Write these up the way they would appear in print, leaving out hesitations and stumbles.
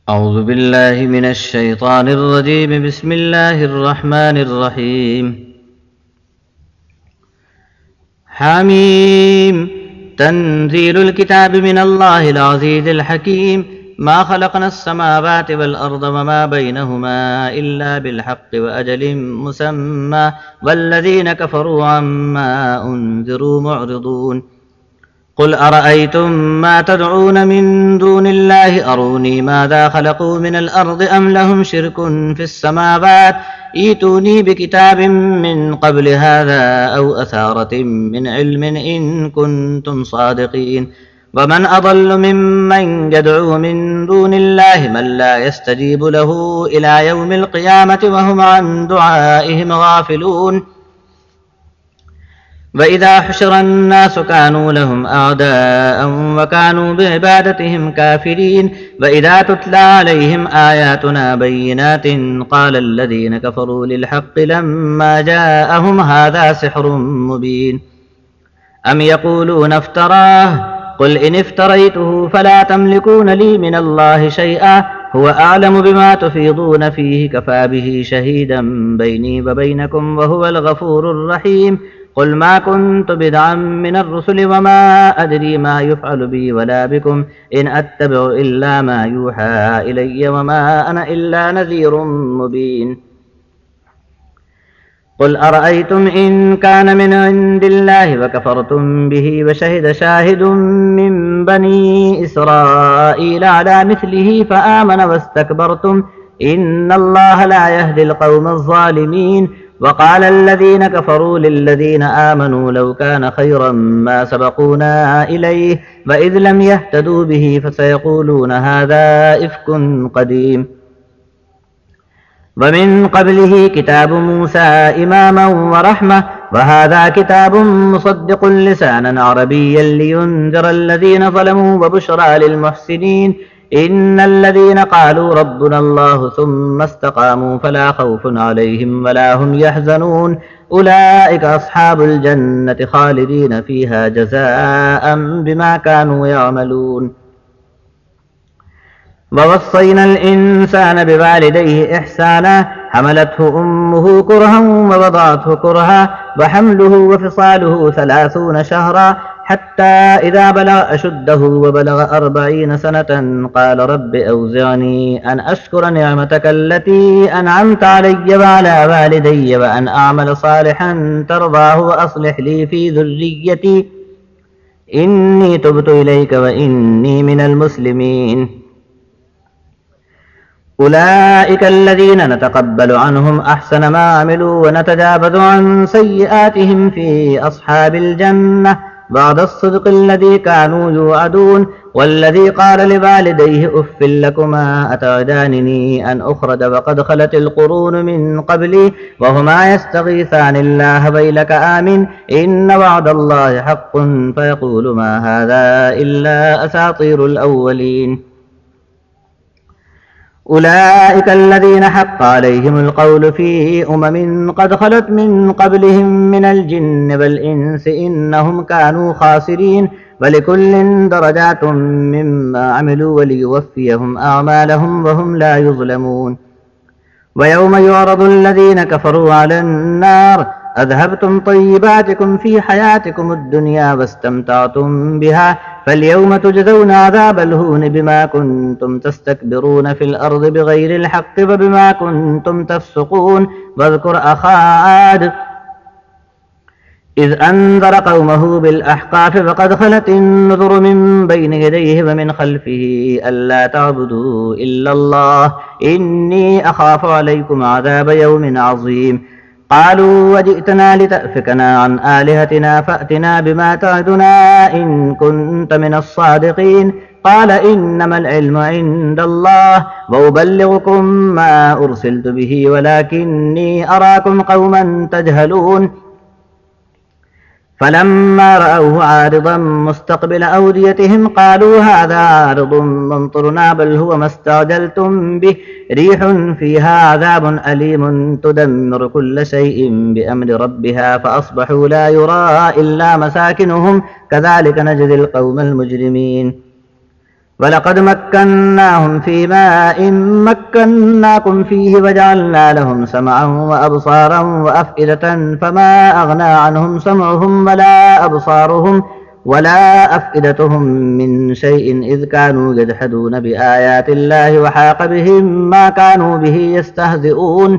أعوذ بالله من الشيطان الرجيم. بسم الله الرحمن الرحيم. حميم. تنزيل الكتاب من الله العزيز الحكيم. ما خلقنا السماوات والأرض وما بينهما إلا بالحق وأجل مسمى والذين كفروا عما أنذروا معرضون. قل أرأيتم ما تدعون من دون الله أروني ماذا خلقوا من الأرض أم لهم شرك في السماوات ائتوني بكتاب من قبل هذا أو أثارة من علم إن كنتم صادقين. ومن أضل ممن يدعو من دون الله من لا يستجيب له إلى يوم القيامة وهم عن دعائهم غافلون. وإذا حشر الناس كانوا لهم أعداء وكانوا بعبادتهم كافرين. وإذا تتلى عليهم آياتنا بينات قال الذين كفروا للحق لما جاءهم هذا سحر مبين. أم يقولون افتراه قل إن افتريته فلا تملكون لي من الله شيئا هو أعلم بما تفيضون فيه كفى به شهيدا بيني وبينكم وهو الغفور الرحيم. قل ما كنت بدعا من الرسل وما أدري ما يفعل بي ولا بكم إن أتبع إلا ما يوحى إلي وما أنا إلا نذير مبين. قل أرأيتم إن كان من عند الله وكفرتم به وشهد شاهد من بني إسرائيل على مثله فآمن واستكبرتم إن الله لا يهدي القوم الظالمين. وقال الذين كفروا للذين آمنوا لو كان خيرا ما سبقونا إليه وإذ لم يهتدوا به فسيقولون هذا إفك قديم. ومن قبله كتاب موسى إماما ورحمة وهذا كتاب مصدق لسانا عربيا لينذر الذين ظلموا وبشرى للمحسنين. إن الذين قالوا ربنا الله ثم استقاموا فلا خوف عليهم ولا هم يحزنون أولئك أصحاب الجنة خالدين فيها جزاء بما كانوا يعملون. ووصينا الإنسان بوالديه إحسانا حملته أمه كرها ووضعته كرها وحمله وفصاله 30 شهرا حتى إذا بلغ أشده وبلغ 40 سنة قال رب أوزعني أن أشكر نعمتك التي أنعمت علي وعلى والدي وأن أعمل صالحا ترضاه وأصلح لي في ذريتي إني تبت إليك وإني من المسلمين. أولئك الذين نتقبل عنهم أحسن ما عملوا ونتجاوز عن سيئاتهم في أصحاب الجنة بعد الصدق الذي كانوا يوعدون. والذي قال لوالديه أف لكما أتعدانني أن أخرج وقد خلت القرون من قبلي وهما يستغيثان الله ويلك آمن إن وعد الله حق فيقول ما هذا إلا أساطير الأولين. أولئك الذين حق عليهم القول في قد خلت من قبلهم من الجن والإنس إنهم كانوا خاسرين. ولكل درجات مما عملوا وليوفيهم أعمالهم وهم لا يظلمون. ويوم يعرض الذين كفروا على النار أذهبتم طيباتكم في حياتكم الدنيا واستمتعتم بها فاليوم تجزون عذاب الهون بما كنتم تستكبرون في الأرض بغير الحق وبما كنتم تفسقون. واذكر أخا عاد إذ أنذر قومه بالأحقاف وقد خلت النذر من بين يديه ومن خلفه ألا تعبدوا إلا الله إني أخاف عليكم عذاب يوم عظيم. قالوا وجئتنا لتأفكنا عن آلهتنا فأتنا بما تعدنا إن كنت من الصادقين. قال إنما العلم عند الله وأبلغكم ما أرسلت به ولكني أراكم قوما تجهلون. فلما رأوه عارضا مستقبل أوديتهم قالوا هذا عارض ممطرنا بل هو ما استعجلتم به ريح فيها عذاب أليم تدمر كل شيء بأمر ربها فأصبحوا لا يرى إلا مساكنهم كذلك نجزي القوم المجرمين. ولقد مكناهم في ماء مكناكم فيه وجعلنا لهم سمعا وأبصارا وأفئدة فما أغنى عنهم سمعهم ولا أبصارهم ولا أفئدتهم من شيء إذ كانوا يجحدون بآيات الله وحاق بهم ما كانوا به يستهزئون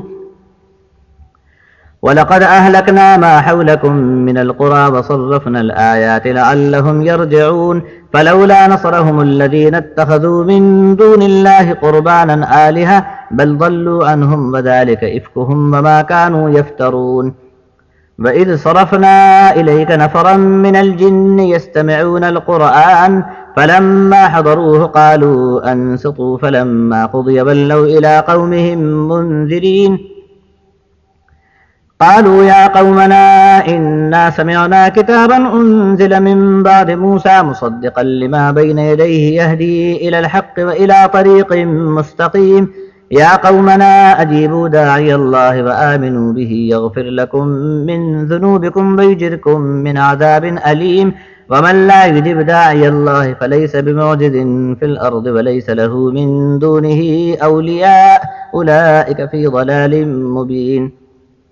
ولقد أهلكنا ما حولكم من القرى وصرفنا الآيات لعلهم يرجعون فلولا نصرهم الذين اتخذوا من دون الله قربانا آلهة بل ضلوا عنهم وذلك إفكهم وما كانوا يفترون وإذ صرفنا إليك نفرا من الجن يستمعون القرآن فلما حضروه قالوا أنصتوا فلما قضي ولوا إلى قومهم منذرين قالوا يا قومنا إنا سمعنا كتابا أنزل من بعد موسى مصدقا لما بين يديه يهدي إلى الحق وإلى طريق مستقيم يا قومنا أجيبوا داعي الله وآمنوا به يغفر لكم من ذنوبكم ويجركم من عذاب أليم ومن لا يجب داعي الله فليس بمعجز في الأرض وليس له من دونه أولياء أولئك في ضلال مبين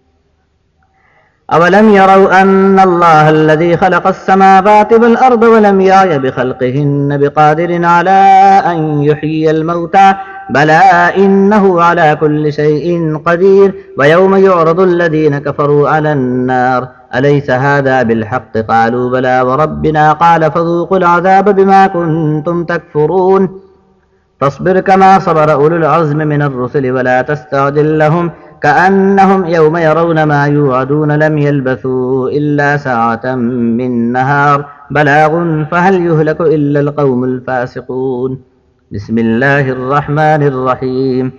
أولم يروا أن الله الذي خلق السماوات والأرض ولم يعي بخلقهن بقادر على أن يحيي الموتى بلى إنه على كل شيء قدير ويوم يعرض الذين كفروا على النار أليس هذا بالحق قالوا بلى وربنا قال فذوقوا العذاب بما كنتم تكفرون فاصبر كما صبر أولو العزم من الرسل ولا تستعجل لهم كأنهم يوم يرون ما يوعدون لم يلبثوا إلا ساعة من نهار بلاغ فهل يهلك إلا القوم الفاسقون بسم الله الرحمن الرحيم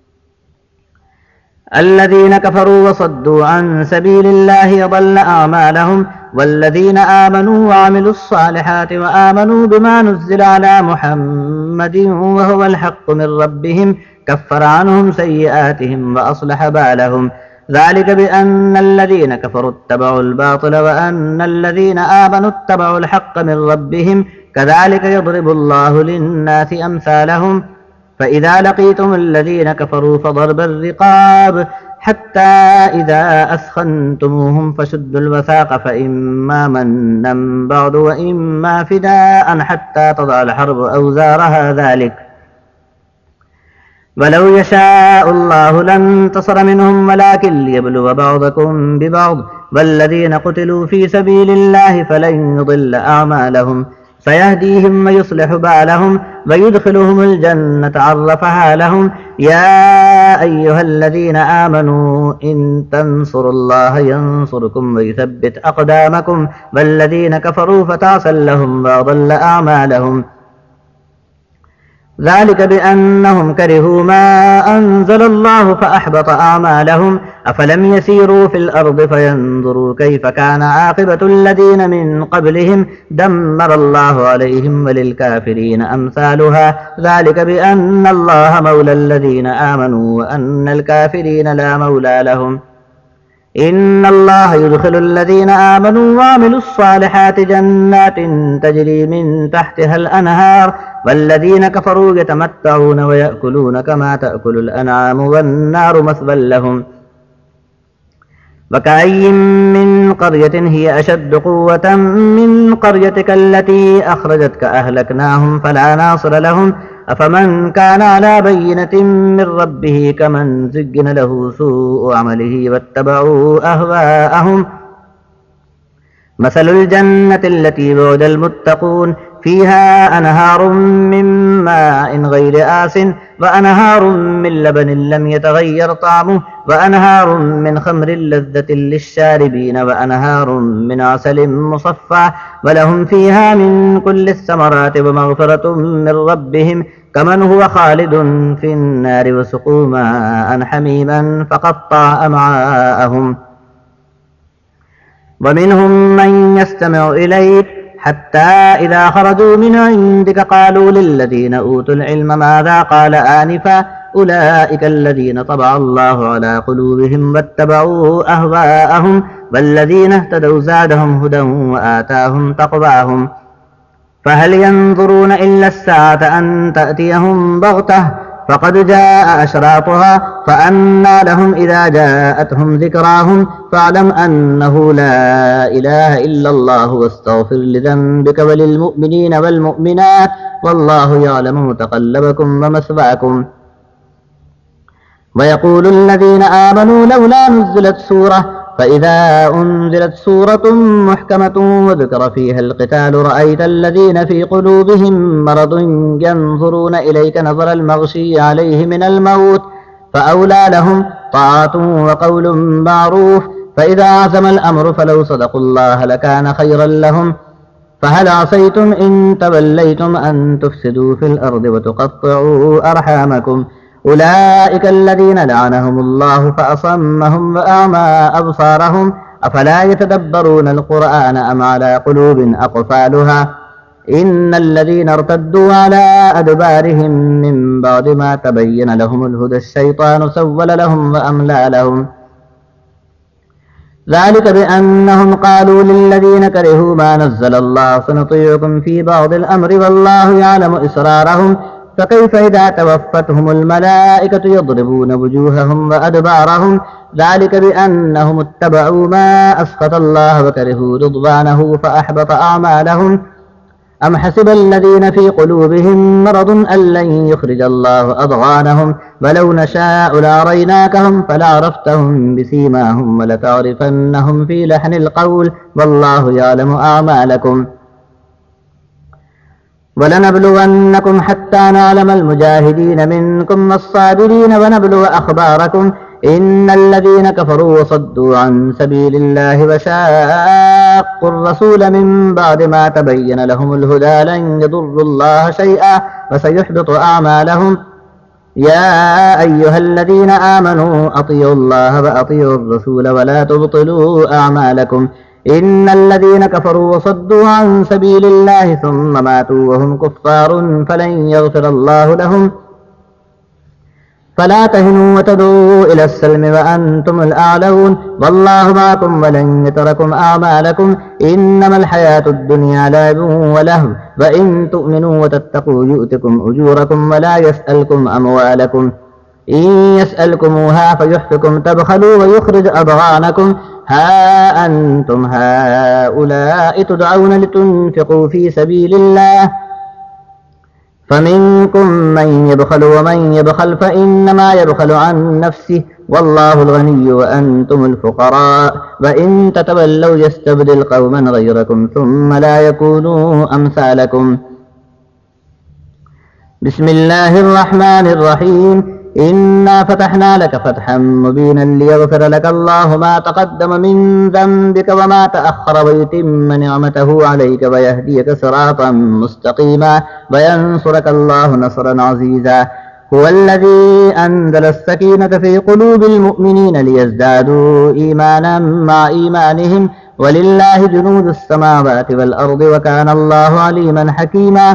الذين كفروا وصدوا عن سبيل الله ضل أعمالهم والذين آمنوا وعملوا الصالحات وآمنوا بما نزل على محمد وهو الحق من ربهم كفر عنهم سيئاتهم وأصلح بالهم ذلك بأن الذين كفروا اتبعوا الباطل وأن الذين آمنوا اتبعوا الحق من ربهم كذلك يضرب الله للناس أمثالهم فإذا لقيتم الذين كفروا فضرب الرقاب حتى إذا أثخنتموهم فشدوا الوثاق فإما منا بعد وإما فداء حتى تضع الحرب أوزارها ذلك ولو يشاء الله لانتصر منهم ولكن ليبلو بعضكم ببعض والذين قتلوا في سبيل الله فلن يضل أعمالهم سيهديهم ويصلح بالهم ويدخلهم الجنة عرفها لهم يا أيها الذين آمنوا إن تنصروا الله ينصركم ويثبت أقدامكم والذين كفروا فتعسا لهم وأضل أعمالهم ذلك بأنهم كرهوا ما أنزل الله فأحبط أعمالهم أفلم يسيروا في الأرض فينظروا كيف كان عاقبة الذين من قبلهم دمر الله عليهم وللكافرين أمثالها ذلك بأن الله مولى الذين آمنوا وأن الكافرين لا مولى لهم إن الله يدخل الذين آمنوا وعملوا الصالحات جنات تجري من تحتها الأنهار والذين كفروا يتمتعون ويأكلون كما تأكل الأنعام والنار مثوى لهم وكأي من قرية هي أشد قوة من قريتك التي أخرجتك أهلكناهم فلا ناصر لهم أفمن كان على بينة من ربه كمن زين له سوء عمله واتبعوا أهواءهم مثل الجنة التي وعد المتقون فيها أنهار من ماء غير آس وأنهار من لبن لم يتغير طعمه وأنهار من خمر لذة للشاربين وأنهار من عسل مصفى ولهم فيها من كل الثمرات ومغفرة من ربهم كمن هو خالد في النار وسقوا ماء حميما فقطع أمعاءهم ومنهم من يستمع إليك حتى إذا خرجوا من عندك قالوا للذين أوتوا العلم ماذا قال آنفا أولئك الذين طبع الله على قلوبهم واتبعوا أهواءهم والذين اهتدوا زادهم هدى وآتاهم تقواهم فهل ينظرون إلا الساعة أن تأتيهم بغتة فقد جاء أشراطها فأنى لهم إذا جاءتهم ذكراهم فاعلم أنه لا إله إلا الله واستغفر لذنبك وللمؤمنين والمؤمنات والله يعلم متقلبكم ومثواكم. ويقول الذين آمنوا لولا نزلت سورة فإذا أنزلت سورة محكمة وذكر فيها القتال رأيت الذين في قلوبهم مرض ينظرون إليك نظر المغشي عليه من الموت فأولى لهم طاعة وقول معروف فإذا عزم الأمر فلو صدقوا الله لكان خيرا لهم. فهل عصيتم إن توليتم أن تفسدوا في الأرض وتقطعوا أرحامكم أولئك الذين لعنهم الله فأصمهم وأعمى أبصارهم أفلا يتدبرون القرآن أم على قلوب أقفالها إن الذين ارتدوا على أدبارهم من بعد ما تبين لهم الهدى الشيطان سول لهم وأملى لهم ذلك بأنهم قالوا للذين كرهوا ما نزل الله سنطيعكم في بعض الأمر والله يعلم إسرارهم فكيف إذا توفتهم الملائكة يضربون وجوههم وأدبارهم ذلك بأنهم اتبعوا ما أسخط الله وكرهوا رضوانه فأحبط أعمالهم. أم حسب الذين في قلوبهم مرض أن لن يخرج الله أضغانهم ولو نشاء لأريناكهم فلعرفتهم بسيماهم ولتعرفنهم في لحن القول والله يعلم أعمالكم. ولنبلونكم حتى نعلم المجاهدين منكم والصابرين ونبلو أخباركم إن الذين كفروا وصدوا عن سبيل الله وشاقوا الرسول من بعد ما تبين لهم الهدى لن يضروا الله شيئا وسيحبط أعمالهم. يا أيها الذين آمنوا أطيعوا الله وأطيعوا الرسول ولا تبطلوا أعمالكم إن الذين كفروا وصدوا عن سبيل الله ثم ماتوا وهم كفار فلن يغفر الله لهم. فلا تهنوا وتدعوا إلى السلم وأنتم الأعلون والله معكم ولن يتركم أعمالكم إنما الحياة الدنيا لعب ولهو وإن تؤمنوا وتتقوا يؤتكم أجوركم ولا يسألكم أموالكم إن يسألكموها فيحفكم تبخلوا ويخرج أضغانكم ها أنتم هؤلاء تدعون لتنفقوا في سبيل الله فمنكم من يبخل ومن يبخل فإنما يبخل عن نفسه والله الغني وأنتم الفقراء وإن تتولوا يستبدل قوما غيركم ثم لا يكونوا أمثالكم. بسم الله الرحمن الرحيم إنا فتحنا لك فتحا مبينا ليغفر لك الله ما تقدم من ذنبك وما تأخر ويتم نعمته عليك ويهديك صراطا مستقيما وينصرك الله نصرا عزيزا. هو الذي أنزل السكينة في قلوب المؤمنين ليزدادوا إيمانا مع إيمانهم ولله جنود السماوات والأرض وكان الله عليما حكيما.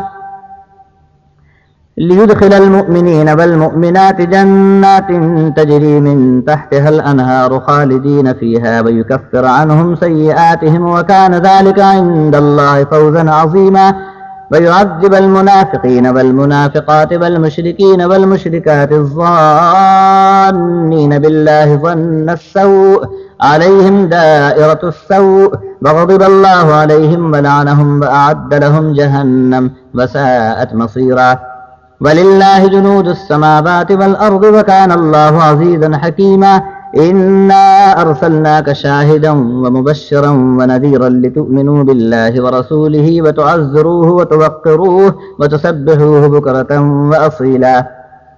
ليدخل المؤمنين والمؤمنات جنات تجري من تحتها الأنهار خالدين فيها ويكفر عنهم سيئاتهم وكان ذلك عند الله فوزا عظيما. ويعذب المنافقين والمنافقات والمشركين والمشركات الظانين بالله ظن السوء عليهم دائرة السوء وغضب الله عليهم ولعنهم وأعد لهم جهنم وساءت مصيرا. ولله جنود السماوات والأرض وكان الله عزيزا حكيما. إنا أرسلناك شاهدا ومبشرا ونذيرا لتؤمنوا بالله ورسوله وتعزروه وتوقروه وتسبحوه بكرة وأصيلا.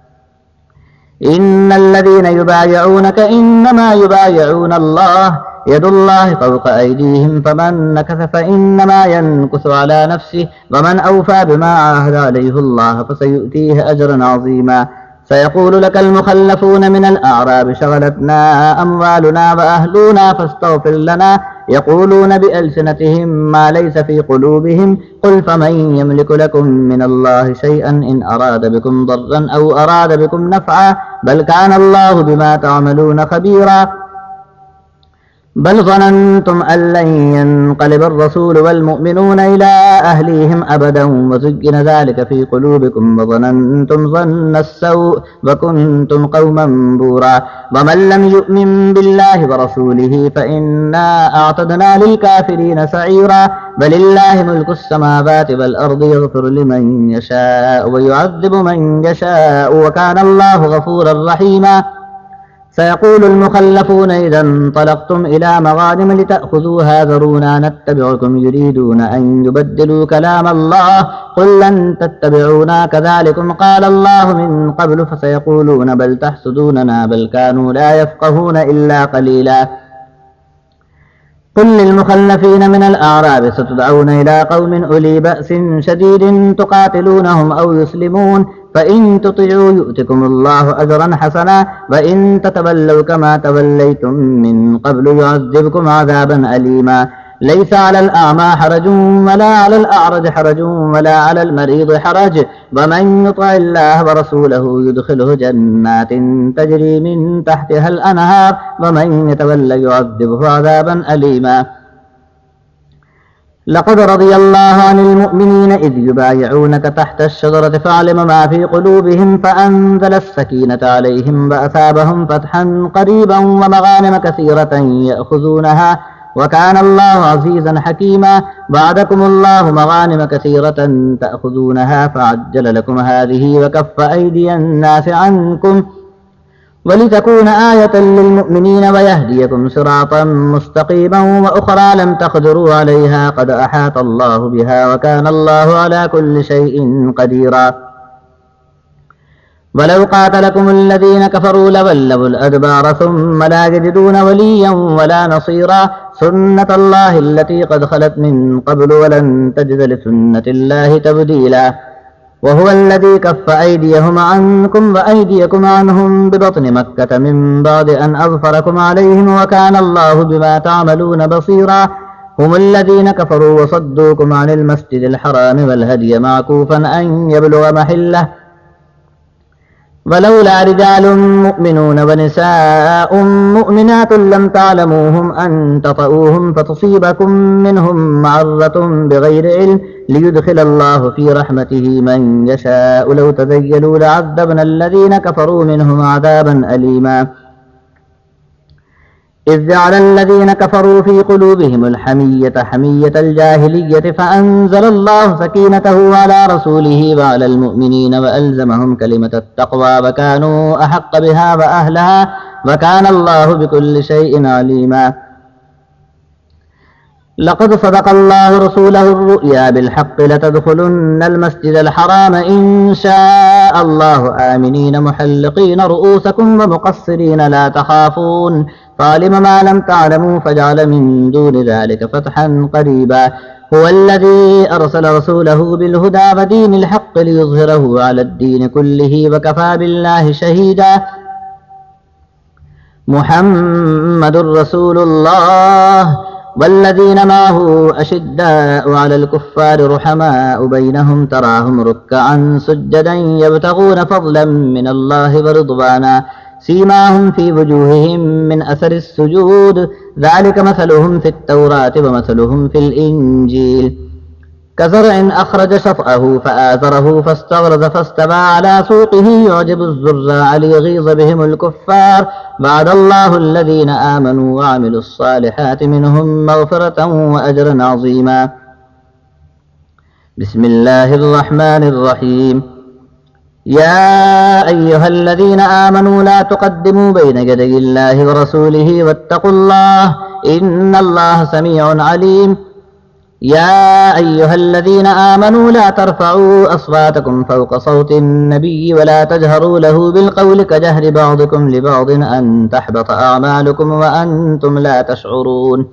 إن الذين يبايعونك إنما يبايعون الله يد الله فوق أيديهم فمن نكث فإنما ينكث على نفسه ومن أوفى بما عاهد عليه الله فسيؤتيه أجرا عظيما. سيقول لك المخلفون من الأعراب شغلتنا أموالنا وأهلنا فاستغفر لنا يقولون بألسنتهم ما ليس في قلوبهم قل فمن يملك لكم من الله شيئا إن أراد بكم ضرا أو أراد بكم نفعا بل كان الله بما تعملون خبيرا. بل ظننتم أن لن ينقلب الرسول والمؤمنون إلى أهليهم أبدا وزين ذلك في قلوبكم وظننتم ظن السوء وكنتم قوما بورا ومن لم يؤمن بالله ورسوله فإنا أعتدنا للكافرين سعيرا بل الله ملك السماوات والأرض يغفر لمن يشاء ويعذب من يشاء وكان الله غفورا رحيما سيقول المخلفون إذا انطلقتم إلى مغانم لتأخذوها ذرونا نتبعكم يريدون أن يبدلوا كلام الله قل لن تتبعونا كذلكم قال الله من قبل فسيقولون بل تحسدوننا بل كانوا لا يفقهون إلا قليلا قل للمخلفين من الأعراب ستدعون إلى قوم أولي بأس شديد تقاتلونهم أو يسلمون فإن تطيعوا يؤتكم الله أجرا حسنا وإن تتولوا كما توليتم من قبل يعذبكم عذابا أليما ليس على الأعمى حرج ولا على الأعرج حرج ولا على المريض حرج ومن يطع الله ورسوله يدخله جنات تجري من تحتها الأنهار ومن يتولى يعذبه عذابا أليما لقد رضي الله عن المؤمنين إذ يبايعونك تحت الشجرة فعلم ما في قلوبهم فأنزل السكينة عليهم وأثابهم فتحا قريبا ومغانم كثيرة يأخذونها وكان الله عزيزا حكيما وعدكم الله مغانم كثيرة تأخذونها فعجل لكم هذه وكف أيدي الناس عنكم ولتكون آية للمؤمنين ويهديكم صراطا مستقيما وأخرى لم تقدروا عليها قد أحاط الله بها وكان الله على كل شيء قديرا ولو قاتلكم الذين كفروا لولوا الأدبار ثم لا يجدون وليا ولا نصيرا سنة الله التي قد خلت من قبل ولن تجد لسنة الله تبديلا وهو الذي كف أيديهم عنكم وأيديكم عنهم ببطن مكة من بعد أن أظفركم عليهم وكان الله بما تعملون بصيرا هم الذين كفروا وصدوكم عن المسجد الحرام والهدي معكوفا أن يبلغ محله ولولا رجال مؤمنون ونساء مؤمنات لم تعلموهم أن تطؤوهم فتصيبكم منهم معرة بغير علم ليدخل الله في رحمته من يشاء لو تزيلوا لعذبنا الذين كفروا منهم عذابا أليما إذ جعل الذين كفروا في قلوبهم الحمية حمية الجاهلية فأنزل الله سكينته على رسوله وعلى المؤمنين وألزمهم كلمة التقوى وكانوا أحق بها وأهلها وكان الله بكل شيء عليما لقد صدق الله رسوله الرؤيا بالحق لتدخلن المسجد الحرام إن شاء الله آمنين محلقين رؤوسكم ومقصرين لا تخافون فعلم ما لم تعلموا فجعل من دون ذلك فتحا قريبا هو الذي أرسل رسوله بالهدى ودين الحق ليظهره على الدين كله وكفى بالله شهيدا محمد رسول الله والذين معه أشداء على الكفار رحماء بينهم تراهم ركعا سجدا يبتغون فضلا من الله ورضوانا سيماهم في وجوههم من أثر السجود ذلك مثلهم في التوراة ومثلهم في الإنجيل كزرع أخرج شطأه فآزره فاستغلظ فاستوى على سوقه يعجب الزراع ليغيظ بهم الكفار وعد الله الذين آمنوا وعملوا الصالحات منهم مغفرة وأجرا عظيما بسم الله الرحمن الرحيم يا أيها الذين آمنوا لا تقدموا بين يدي الله ورسوله واتقوا الله إن الله سميع عليم يا أيها الذين آمنوا لا ترفعوا أصواتكم فوق صوت النبي ولا تجهروا له بالقول كجهر بعضكم لبعض أن تحبط أعمالكم وأنتم لا تشعرون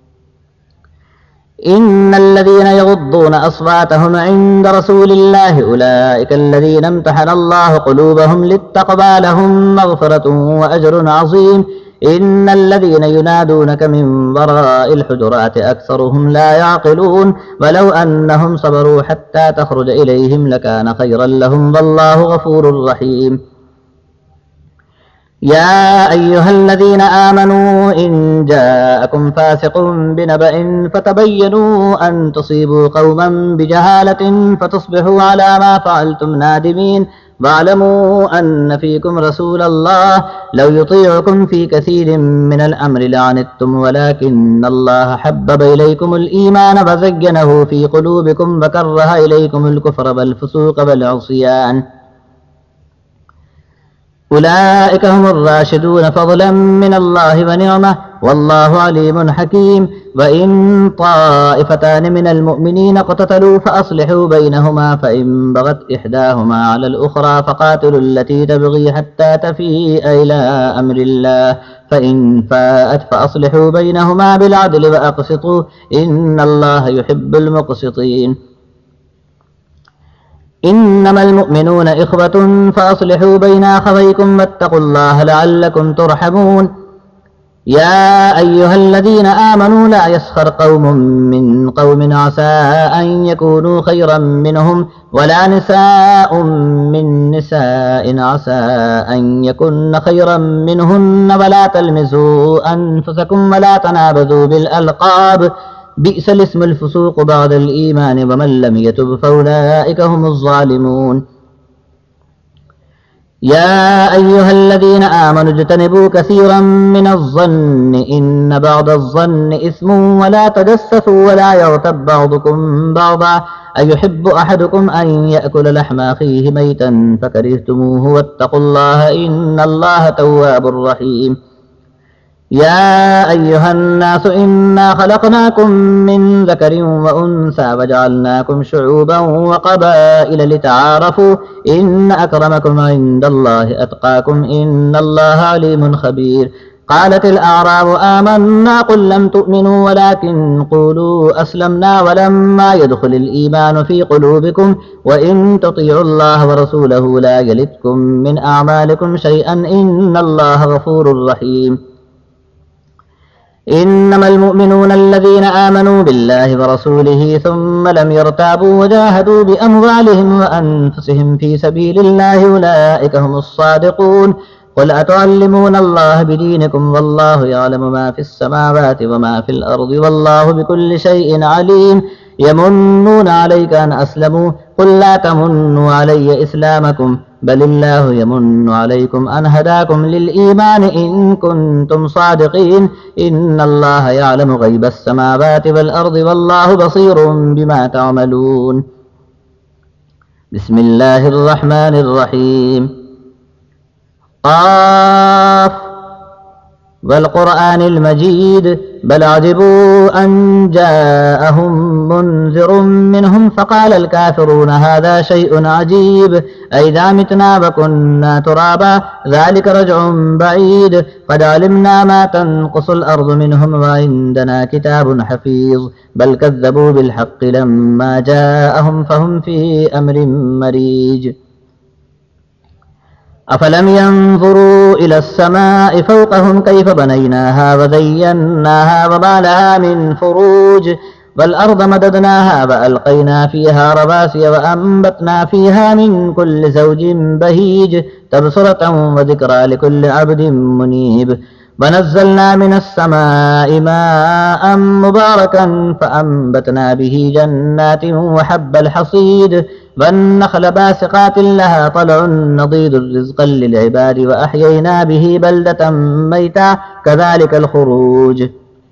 إن الذين يغضون أصواتهم عند رسول الله أولئك الذين امتحن الله قلوبهم للتقوى لهم مغفرة وأجر عظيم إن الذين ينادونك من وراء الحجرات أكثرهم لا يعقلون ولو أنهم صبروا حتى تخرج إليهم لكان خيرا لهم والله غفور رحيم يا أيها الذين آمنوا إن جاءكم فاسق بنبأ فتبينوا أن تصيبوا قوما بجهالة فتصبحوا على ما فعلتم نادمين واعلموا أن فيكم رسول الله لو يطيعكم في كثير من الأمر لعنتم ولكن الله حبب إليكم الإيمان وزينه في قلوبكم وكره إليكم الكفر والفسوق والعصيان أولئك هم الراشدون فضلا من الله ونعمة والله عليم حكيم وإن طائفتان من المؤمنين اقتتلوا فأصلحوا بينهما فإن بغت إحداهما على الأخرى فقاتلوا التي تبغي حتى تفيء إلى أمر الله فإن فاءت فأصلحوا بينهما بالعدل وأقسطوا إن الله يحب المقسطين إنما المؤمنون إخوة فأصلحوا بين أخويكم واتقوا الله لعلكم ترحمون يا أيها الذين آمنوا لا يسخر قوم من قوم عسى أن يكونوا خيرا منهم ولا نساء من نساء عسى أن يكن خيرا منهن ولا تلمزوا أنفسكم ولا تنابذوا بالألقاب بئس الاسم الفسوق بعد الإيمان ومن لم يتب فأولئك هم الظالمون يا أيها الذين آمنوا اجتنبوا كثيرا من الظن إن بعض الظن إثم ولا تجسسوا ولا يغتب بعضكم بعضا أيحب أحدكم أن يأكل لحم أخيه ميتا فكرهتموه واتقوا الله إن الله تواب رحيم يا أيها الناس إنا خلقناكم من ذكر وأنثى وجعلناكم شعوبا وقبائل لتعارفوا إن أكرمكم عند الله أتقاكم إن الله عليم خبير قالت الأعراب آمنا قل لم تؤمنوا ولكن قولوا أسلمنا ولما يدخل الإيمان في قلوبكم وإن تطيعوا الله ورسوله لا يلتكم من أعمالكم شيئا إن الله غفور رحيم إنما المؤمنون الذين آمنوا بالله ورسوله ثم لم يرتابوا وجاهدوا بأموالهم وأنفسهم في سبيل الله أولئك هم الصادقون قل أتعلمون الله بدينكم والله يعلم ما في السماوات وما في الأرض والله بكل شيء عليم يمنون عليك أن أسلموا قل لا تمنوا علي إسلامكم بل الله يمن عليكم أن هداكم للإيمان إن كنتم صادقين إن الله يعلم غيب السماوات والأرض والله بصير بما تعملون بسم الله الرحمن الرحيم قاف والقرآن المجيد بل عجبوا أن جاءهم منذر منهم فقال الكافرون هذا شيء عجيب أئذا متنا وكنا ترابا ذلك رجع بعيد قد علمنا ما تنقص الأرض منهم وعندنا كتاب حفيظ بل كذبوا بالحق لما جاءهم فهم في أمر مريج أفلم ينظروا إلى السماء فوقهم كيف بنيناها وزيناها وما لها من فروج والأرض مددناها وألقينا فيها رواسي وأنبتنا فيها من كل زوج بهيج تبصرة وذكرى لكل عبد منيب ونزلنا من السماء ماء مباركا فأنبتنا به جنات وحب الحصيد والنخل باسقات لها طلع نضيد رزقا للعباد وأحيينا به بلدة ميتا كذلك الخروج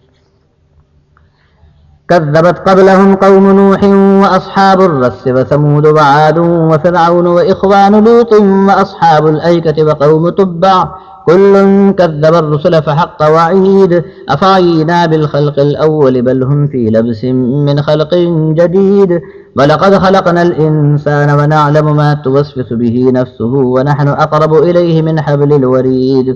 كذبت قبلهم قوم نوح وأصحاب الرس وثمود وعاد وفرعون وإخوان لوط وأصحاب الأيكة وقوم تبع كل كذب الرسل فحق وعيد أفعينا بالخلق الأول بل هم في لبس من خلق جديد ولقد خلقنا الإنسان ونعلم ما توسوس به نفسه ونحن أقرب إليه من حبل الوريد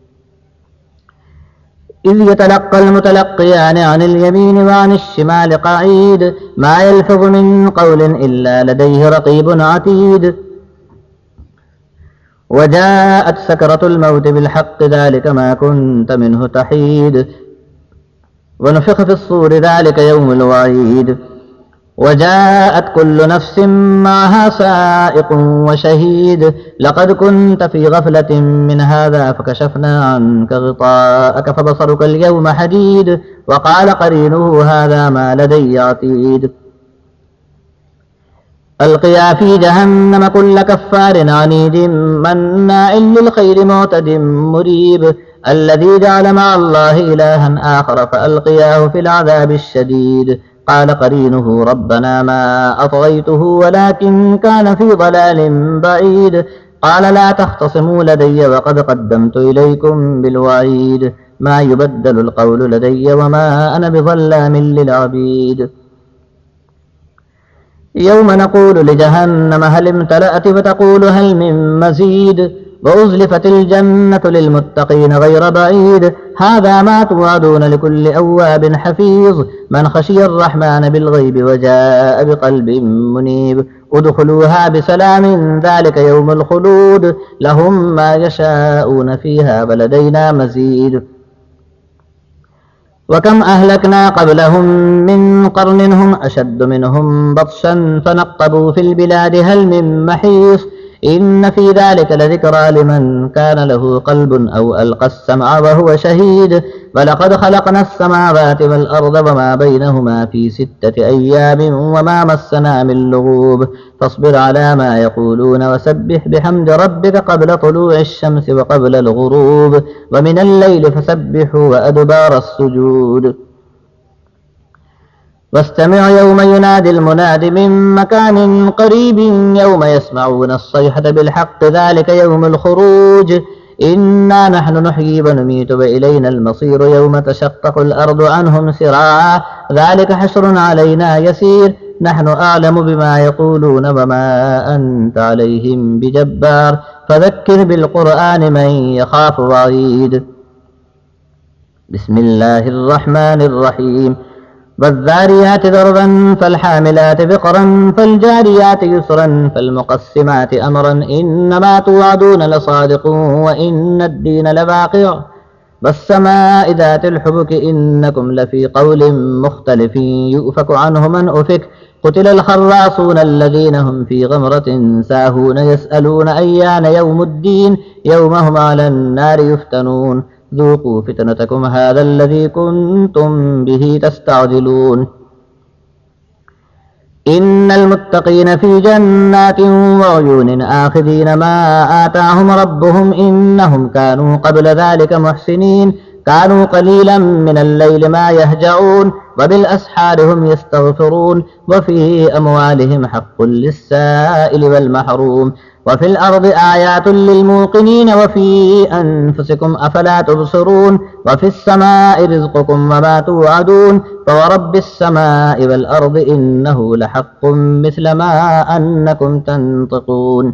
إذ يتلقى المتلقيان عن اليمين وعن الشمال قعيد ما يلفظ من قول إلا لديه رقيب عتيد وجاءت سكرة الموت بالحق ذلك ما كنت منه تحيد ونفخ في الصور ذلك يوم الوعيد وجاءت كل نفس معها سائق وشهيد لقد كنت في غفلة من هذا فكشفنا عنك غطاءك فبصرك اليوم حديد وقال قرينه هذا ما لدي عتيد ألقيا في جهنم كل كفار عنيد مناع للخير معتد مريب الذي جعل مع الله إلها آخر فألقياه في العذاب الشديد قال قرينه ربنا ما أطغيته ولكن كان في ضلال بعيد قال لا تختصموا لدي وقد قدمت إليكم بالوعيد ما يبدل القول لدي وما أنا بظلام للعبيد يوم نقول لجهنم هل امتلأت فتقول هل من مزيد وأزلفت الجنة للمتقين غير بعيد هذا ما توعدون لكل أواب حفيظ من خشي الرحمن بالغيب وجاء بقلب منيب ادخلوها بسلام ذلك يوم الخلود لهم ما يشاءون فيها ولدينا مزيد وكم أهلكنا قبلهم من قرن هم أشد منهم بطشا فنقبوا في البلاد هل من محيص إن في ذلك لذكرى لمن كان له قلب أو ألقى السمع وهو شهيد ولقد خلقنا السماوات والأرض وما بينهما في 6 أيام وما مسنا من لغوب فاصبر على ما يقولون وسبح بحمد ربك قبل طلوع الشمس وقبل الغروب ومن الليل فسبحوا وأدبار السجود واستمع يوم ينادي المناد من مكان قريب يوم يسمعون الصيحة بالحق ذلك يوم الخروج إنا نحن نحيي ونميت وإلينا المصير يوم تشقق الأرض عنهم سراعا ذلك حشر علينا يسير نحن أعلم بما يقولون وما أنت عليهم بجبار فذكر بالقرآن من يخاف وعيد بسم الله الرحمن الرحيم والذاريات ذروا فالحاملات بقرا فالجاريات يسرا فالمقسمات أمرا إنما توعدون لصادق وإن الدين لواقع والسماء ذات الحبك إنكم لفي قول مختلف يؤفك عنه من أفك قتل الخراصون الذين هم في غمرة ساهون يسألون أيان يوم الدين يوم هم على النار يفتنون ذوقوا فتنتكم هذا الذي كنتم به تستعجلون إن المتقين في جنات وعيون آخذين ما آتاهم ربهم إنهم كانوا قبل ذلك محسنين كانوا قليلا من الليل ما يهجعون وبالأسحار هم يستغفرون وفي أموالهم حق للسائل والمحروم وفي الأرض آيات للموقنين وفي أنفسكم أفلا تبصرون وفي السماء رزقكم وما توعدون فورب السماء والأرض إنه لحق مثل ما أنكم تنطقون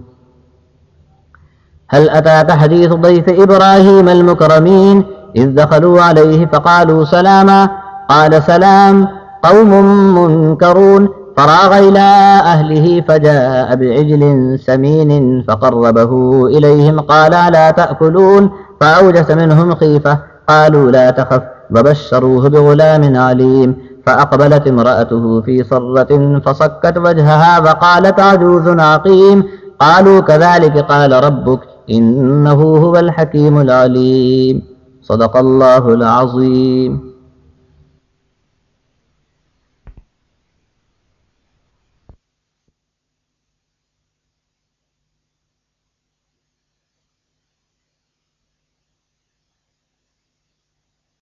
هل أتاك حديث ضيف إبراهيم المكرمين إذ دخلوا عليه فقالوا سلاما قال سلام قوم منكرون فراغ إلى أهله فجاء بعجل سمين فقربه إليهم قال لا تأكلون فأوجس منهم خيفة قالوا لا تخف وبشروه بغلام عليم فأقبلت امرأته في صرة فصكت وجهها وقالت عجوز عقيم قالوا كذلك قال ربك إنه هو الحكيم العليم صدق الله العظيم